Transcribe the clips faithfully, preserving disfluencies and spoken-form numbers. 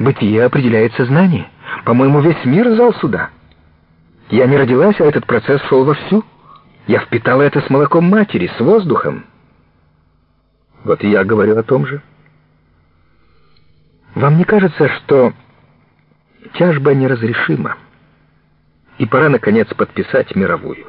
Бытие определяет сознание. По-моему, весь мир зал суда. Я не родилась, а этот процесс шел вовсю. Я впитала это с молоком матери, с воздухом. Вот и я говорю о том же. Вам не кажется, что тяжба неразрешима, и пора, наконец, подписать мировую?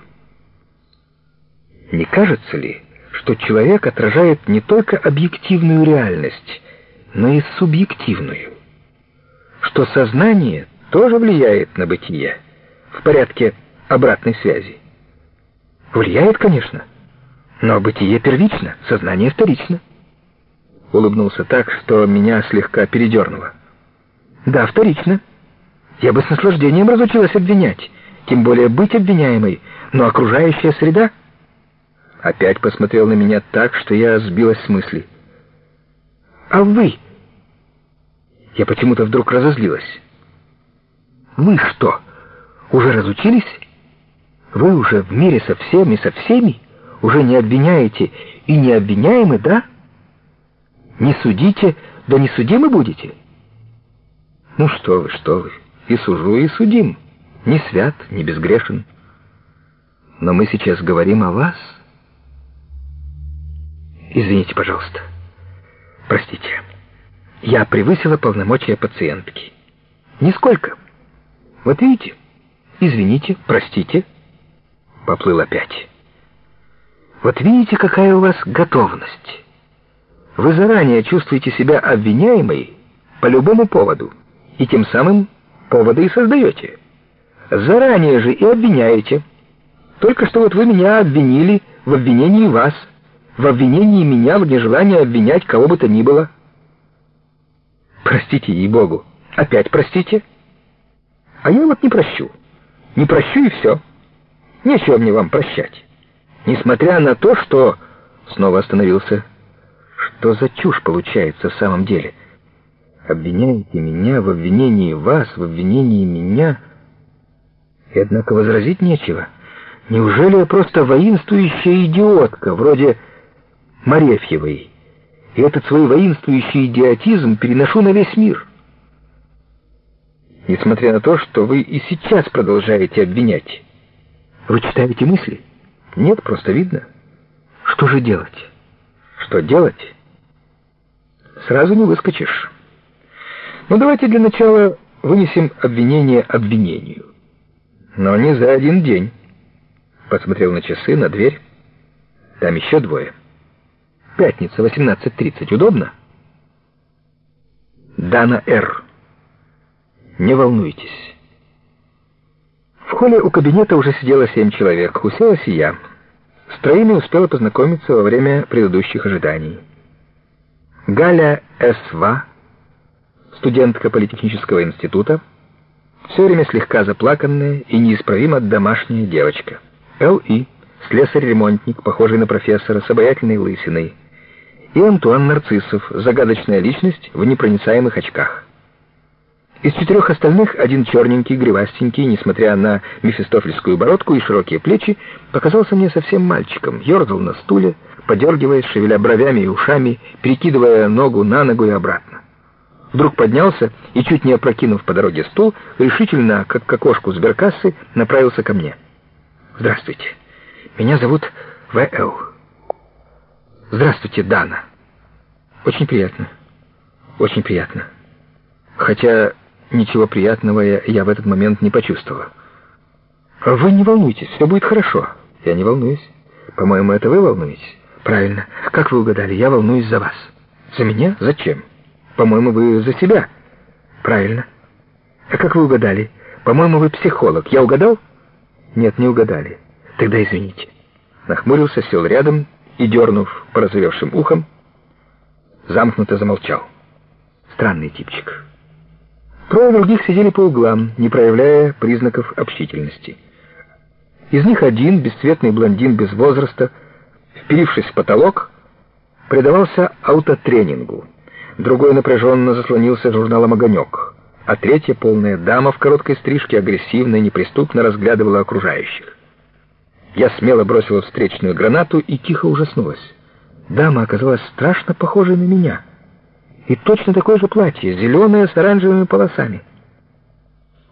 Не кажется ли, что человек отражает не только объективную реальность, но и субъективную? Что сознание тоже влияет на бытие в порядке обратной связи? Влияет, конечно, но бытие первично, сознание вторично. Улыбнулся так, что меня слегка передернуло. Да, вторично. Я бы с наслаждением разучилась обвинять, тем более быть обвиняемой, но окружающая среда... Опять посмотрел на меня так, что я сбилась с мысли. А вы? Я почему-то вдруг разозлилась. Вы что, уже разучились? Вы уже в мире со всем и со всеми? Уже не обвиняете и не обвиняемы, да? Не судите, да не судимы будете? Ну что вы, что вы, и сужу, и судим. Не свят, не безгрешен. Но мы сейчас говорим о вас. Извините, пожалуйста. Простите. Я превысила полномочия пациентки. Нисколько. Вот видите? Извините, простите. Поплыл опять. Вот видите, какая у вас готовность. Вы заранее чувствуете себя обвиняемой по любому поводу, и тем самым поводы и создаете. Заранее же и обвиняете. Только что вот вы меня обвинили в обвинении вас, в обвинении меня в нежелании обвинять кого бы то ни было. Простите, ей-богу. Опять простите. А я вот не прощу. Не прощу и все. Нечего мне вам прощать. Несмотря на то, что... Снова остановился. Что за чушь получается в самом деле? Обвиняете меня в обвинении вас, в обвинении меня... И однако возразить нечего. Неужели я просто воинствующая идиотка, вроде Марефьевой, и этот свой воинствующий идиотизм переношу на весь мир? Несмотря на то, что вы и сейчас продолжаете обвинять. Вы читаете мысли? Нет, просто видно. Что же делать? Что делать? Сразу не выскочишь. Ну, давайте для начала вынесем обвинение обвинению. Но не за один день. Посмотрел на часы, на дверь. Там еще двое. Пятница, восемнадцать тридцать. Удобно? Дана Р. Не волнуйтесь. В холле у кабинета уже сидело семь человек. Уселась и я. С троими успела познакомиться во время предыдущих ожиданий. Галя С.В., студентка политехнического института, все время слегка заплаканная и неисправимо домашняя девочка. Л.И., слесарь-ремонтник, похожий на профессора, с обаятельной лысиной. И Антуан Нарциссов, загадочная личность в непроницаемых очках. Из четырех остальных один черненький, гривастенький, несмотря на мефистофельскую бородку и широкие плечи, показался мне совсем мальчиком, ерзал на стуле, подергиваясь, шевеля бровями и ушами, перекидывая ногу на ногу и обратно. Вдруг поднялся и, чуть не опрокинув по дороге стул, решительно, как к окошку сберкассы, направился ко мне. «Здравствуйте. Меня зовут В Л «Здравствуйте, Дана». «Очень приятно. Очень приятно. Хотя ничего приятного я, я в этот момент не почувствовала». «Вы не волнуйтесь, все будет хорошо». «Я не волнуюсь. По-моему, это вы волнуетесь». «Правильно. Как вы угадали, я волнуюсь за вас». «За меня? Зачем? По-моему, вы за себя». «Правильно. А как вы угадали? По-моему, вы психолог. Я угадал?» «Нет, не угадали. Тогда извините». Нахмурился, сел рядом и, дернув порозовевшим ухом, замкнуто замолчал. Странный типчик. Трое других сидели по углам, не проявляя признаков общительности. Из них один, бесцветный блондин без возраста, вперившись в потолок, предавался аутотренингу. Другой напряженно заслонился журналом «Огонек», а третья, полная дама в короткой стрижке, агрессивно и неприступно разглядывала окружающих. Я смело бросила встречную гранату и тихо ужаснулась. Дама оказалась страшно похожей на меня. И точно такое же платье, зеленое с оранжевыми полосами.